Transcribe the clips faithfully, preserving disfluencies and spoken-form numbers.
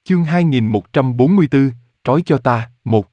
Chương hai nghìn một trăm bốn mươi tư, trói cho ta, một.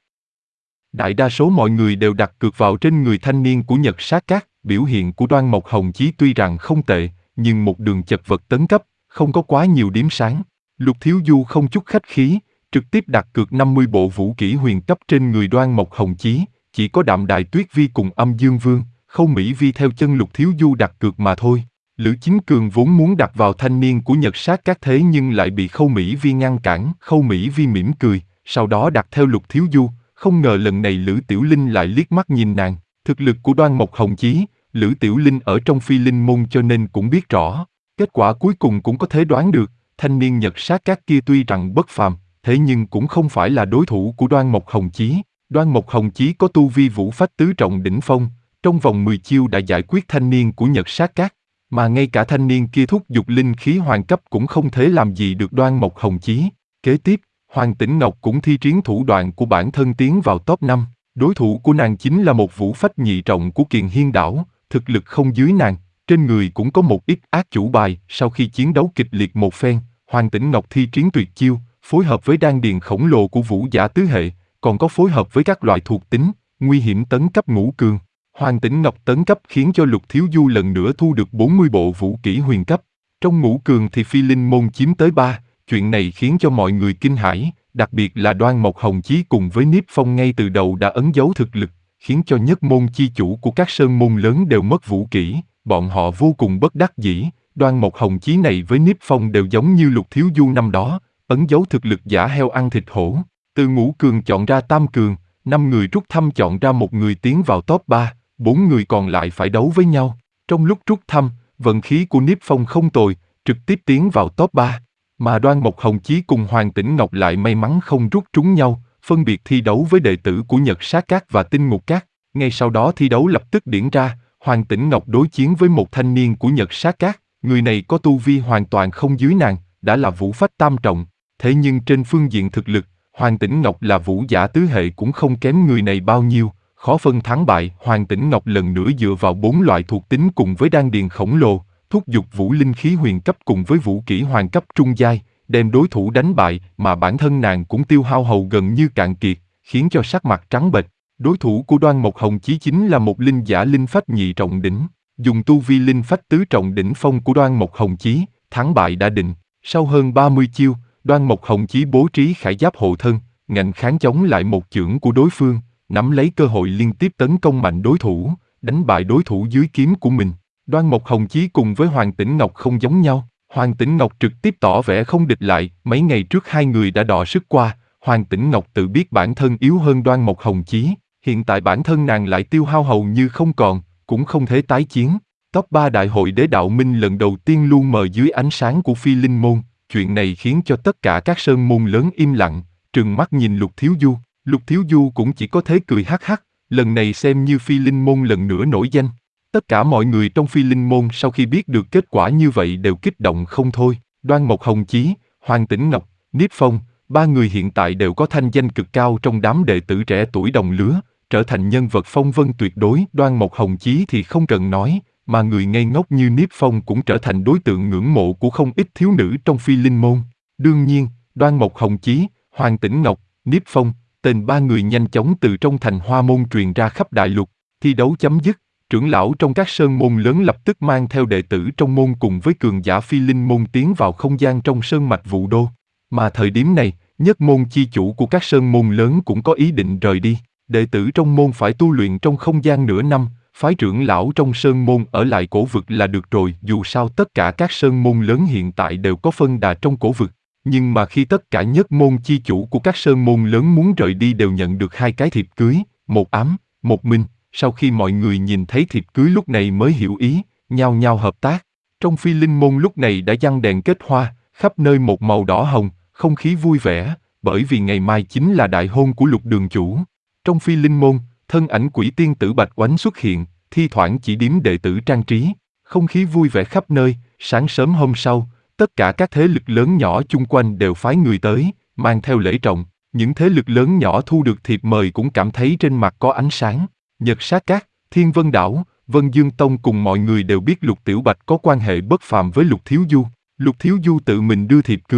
Đại đa số mọi người đều đặt cược vào trên người thanh niên của Nhật Sát Các, biểu hiện của Đoan Mộc Hồng Chí tuy rằng không tệ, nhưng một đường chật vật tấn cấp, không có quá nhiều điểm sáng. Lục Thiếu Du không chút khách khí, trực tiếp đặt cược năm mươi bộ vũ kỹ huyền cấp trên người Đoan Mộc Hồng Chí, chỉ có Đạm Đài Tuyết Vi cùng Âm Dương Vương, Khâu Mỹ Vi theo chân Lục Thiếu Du đặt cược mà thôi. Lữ Chính Cường vốn muốn đặt vào thanh niên của Nhật Sát Các thế nhưng lại bị Khâu Mỹ Vi ngăn cản. Khâu Mỹ Vi mỉm cười, sau đó đặt theo Lục Thiếu Du, không ngờ lần này Lữ Tiểu Linh lại liếc mắt nhìn nàng. Thực lực của Đoan Mộc Hồng Chí, Lữ Tiểu Linh ở trong Phi Linh môn cho nên cũng biết rõ. Kết quả cuối cùng cũng có thể đoán được, thanh niên Nhật Sát Các kia tuy rằng bất phàm, thế nhưng cũng không phải là đối thủ của Đoan Mộc Hồng Chí. Đoan Mộc Hồng Chí có tu vi vũ phách tứ trọng đỉnh phong, trong vòng mười chiêu đã giải quyết thanh niên của Nhật Sát Các. Mà ngay cả thanh niên kia thúc giục linh khí hoàng cấp cũng không thể làm gì được Đoan Mộc Hồng Chí. Kế tiếp, Hoàng Tĩnh Ngọc cũng thi triển thủ đoạn của bản thân tiến vào top năm. Đối thủ của nàng chính là một vũ phách nhị trọng của Kiền Hiên Đảo, thực lực không dưới nàng, trên người cũng có một ít ác chủ bài. Sau khi chiến đấu kịch liệt một phen, Hoàng Tĩnh Ngọc thi triển tuyệt chiêu, phối hợp với đan điền khổng lồ của vũ giả tứ hệ, còn có phối hợp với các loại thuộc tính, nguy hiểm tấn cấp ngũ cường. Hoàng Tĩnh Ngọc tấn cấp khiến cho Lục Thiếu Du lần nữa thu được bốn mươi bộ vũ kỹ huyền cấp. Trong ngũ cường thì Phi Linh môn chiếm tới ba, chuyện này khiến cho mọi người kinh hãi, đặc biệt là Đoan Mộc Hồng Chí cùng với Niếp Phong ngay từ đầu đã ẩn giấu thực lực, khiến cho nhất môn chi chủ của các sơn môn lớn đều mất vũ kỹ, bọn họ vô cùng bất đắc dĩ. Đoan Mộc Hồng Chí này với Niếp Phong đều giống như Lục Thiếu Du năm đó, ẩn giấu thực lực giả heo ăn thịt hổ. Từ ngũ cường chọn ra tam cường, năm người rút thăm chọn ra một người tiến vào top ba. Bốn người còn lại phải đấu với nhau. Trong lúc rút thăm, vận khí của Niếp Phong không tồi, trực tiếp tiến vào top ba. Mà Đoan Mộc Hồng Chí cùng Hoàng Tĩnh Ngọc lại may mắn không rút trúng nhau, phân biệt thi đấu với đệ tử của Nhật Sát Các và Tinh Ngục Các. Ngay sau đó thi đấu lập tức diễn ra, Hoàng Tĩnh Ngọc đối chiến với một thanh niên của Nhật Sát Các. Người này có tu vi hoàn toàn không dưới nàng, đã là vũ phách tam trọng. Thế nhưng trên phương diện thực lực, Hoàng Tĩnh Ngọc là vũ giả tứ hệ cũng không kém người này bao nhiêu. Khó phân thắng bại, Hoàng Tĩnh Ngọc lần nữa dựa vào bốn loại thuộc tính cùng với đan điền khổng lồ, thúc giục vũ linh khí huyền cấp cùng với vũ kỹ hoàng cấp trung giai, đem đối thủ đánh bại, mà bản thân nàng cũng tiêu hao hầu gần như cạn kiệt, khiến cho sắc mặt trắng bệch. Đối thủ của Đoan Mộc Hồng Chí chính là một linh giả linh phách nhị trọng đỉnh, dùng tu vi linh phách tứ trọng đỉnh phong của Đoan Mộc Hồng Chí, thắng bại đã định. Sau hơn ba mươi chiêu, Đoan Mộc Hồng Chí bố trí khải giáp hộ thân, ngạnh kháng chống lại một chưởng của đối phương, nắm lấy cơ hội liên tiếp tấn công mạnh đối thủ, đánh bại đối thủ dưới kiếm của mình. Đoan Mộc Hồng Chí cùng với Hoàng Tĩnh Ngọc không giống nhau. Hoàng Tĩnh Ngọc trực tiếp tỏ vẻ không địch lại, mấy ngày trước hai người đã đọ sức qua. Hoàng Tĩnh Ngọc tự biết bản thân yếu hơn Đoan Mộc Hồng Chí, hiện tại bản thân nàng lại tiêu hao hầu như không còn, cũng không thể tái chiến. Top ba đại hội Đế Đạo Minh lần đầu tiên lu mờ dưới ánh sáng của Phi Linh môn, chuyện này khiến cho tất cả các sơn môn lớn im lặng, trừng mắt nhìn Lục Thiếu Du. Lục Thiếu Du cũng chỉ có thế cười hắc hắc, lần này xem như Phi Linh môn lần nữa nổi danh. Tất cả mọi người trong Phi Linh môn sau khi biết được kết quả như vậy đều kích động không thôi. Đoan Mộc Hồng Chí, Hoàng Tĩnh Ngọc, Niếp Phong, ba người hiện tại đều có thanh danh cực cao trong đám đệ tử trẻ tuổi đồng lứa, trở thành nhân vật phong vân tuyệt đối. Đoan Mộc Hồng Chí thì không cần nói, mà người ngây ngốc như Niếp Phong cũng trở thành đối tượng ngưỡng mộ của không ít thiếu nữ trong Phi Linh môn. Đương nhiên, Đoan Mộc Hồng Chí, Hoàng Tĩnh Ngọc, Niếp Phong, tên ba người nhanh chóng từ trong thành Hoa môn truyền ra khắp đại lục. Thi đấu chấm dứt, trưởng lão trong các sơn môn lớn lập tức mang theo đệ tử trong môn cùng với cường giả Phi Linh môn tiến vào không gian trong sơn mạch Vũ Đô. Mà thời điểm này, nhất môn chi chủ của các sơn môn lớn cũng có ý định rời đi. Đệ tử trong môn phải tu luyện trong không gian nửa năm, phái trưởng lão trong sơn môn ở lại cổ vực là được rồi. Dù sao tất cả các sơn môn lớn hiện tại đều có phân đà trong cổ vực. Nhưng mà khi tất cả nhất môn chi chủ của các sơn môn lớn muốn rời đi đều nhận được hai cái thiệp cưới, một ám, một minh. Sau khi mọi người nhìn thấy thiệp cưới lúc này mới hiểu ý, nhao nhao hợp tác. Trong Phi Linh môn lúc này đã giăng đèn kết hoa, khắp nơi một màu đỏ hồng, không khí vui vẻ, bởi vì ngày mai chính là đại hôn của Lục đường chủ. Trong Phi Linh môn, thân ảnh quỷ tiên tử Bạch Oánh xuất hiện, thi thoảng chỉ điếm đệ tử trang trí, không khí vui vẻ khắp nơi. Sáng sớm hôm sau, tất cả các thế lực lớn nhỏ chung quanh đều phái người tới, mang theo lễ trọng. Những thế lực lớn nhỏ thu được thiệp mời cũng cảm thấy trên mặt có ánh sáng. Nhật Sát Các, Thiên Vân Đảo, Vân Dương Tông cùng mọi người đều biết Lục Tiểu Bạch có quan hệ bất phàm với Lục Thiếu Du. Lục Thiếu Du tự mình đưa thiệp cưới,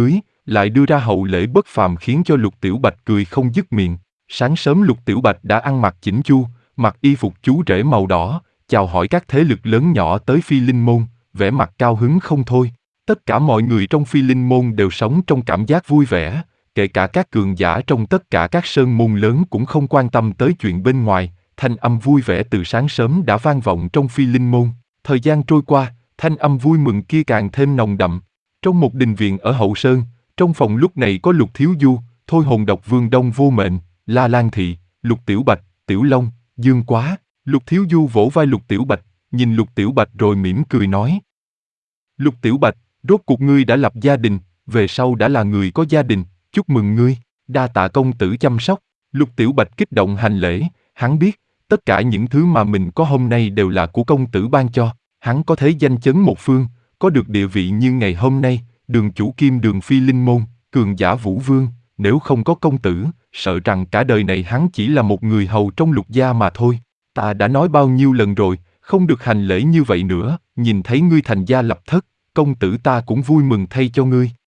lại đưa ra hậu lễ bất phàm khiến cho Lục Tiểu Bạch cười không dứt miệng. Sáng sớm Lục Tiểu Bạch đã ăn mặc chỉnh chu, mặc y phục chú rể màu đỏ, chào hỏi các thế lực lớn nhỏ tới Phi Linh Môn, vẻ mặt cao hứng không thôi. Tất cả mọi người trong Phi Linh Môn đều sống trong cảm giác vui vẻ, kể cả các cường giả trong tất cả các sơn môn lớn cũng không quan tâm tới chuyện bên ngoài, thanh âm vui vẻ từ sáng sớm đã vang vọng trong Phi Linh Môn. Thời gian trôi qua, thanh âm vui mừng kia càng thêm nồng đậm. Trong một đình viện ở Hậu Sơn, trong phòng lúc này có Lục Thiếu Du, Thôi Hồn Độc Vương Đông Vô Mệnh, La Lan Thị, Lục Tiểu Bạch, Tiểu Long, Dương Quá. Lục Thiếu Du vỗ vai Lục Tiểu Bạch, nhìn Lục Tiểu Bạch rồi mỉm cười nói. Lục Tiểu Bạch, rốt cuộc ngươi đã lập gia đình, về sau đã là người có gia đình, chúc mừng ngươi, đa tạ công tử chăm sóc. Lục Tiểu Bạch kích động hành lễ, hắn biết, tất cả những thứ mà mình có hôm nay đều là của công tử ban cho, hắn có thể danh chấn một phương, có được địa vị như ngày hôm nay, đường chủ kim đường Phi Linh Môn, cường giả Vũ Vương, nếu không có công tử, sợ rằng cả đời này hắn chỉ là một người hầu trong Lục gia mà thôi. Ta đã nói bao nhiêu lần rồi, không được hành lễ như vậy nữa, nhìn thấy ngươi thành gia lập thất, công tử ta cũng vui mừng thay cho ngươi.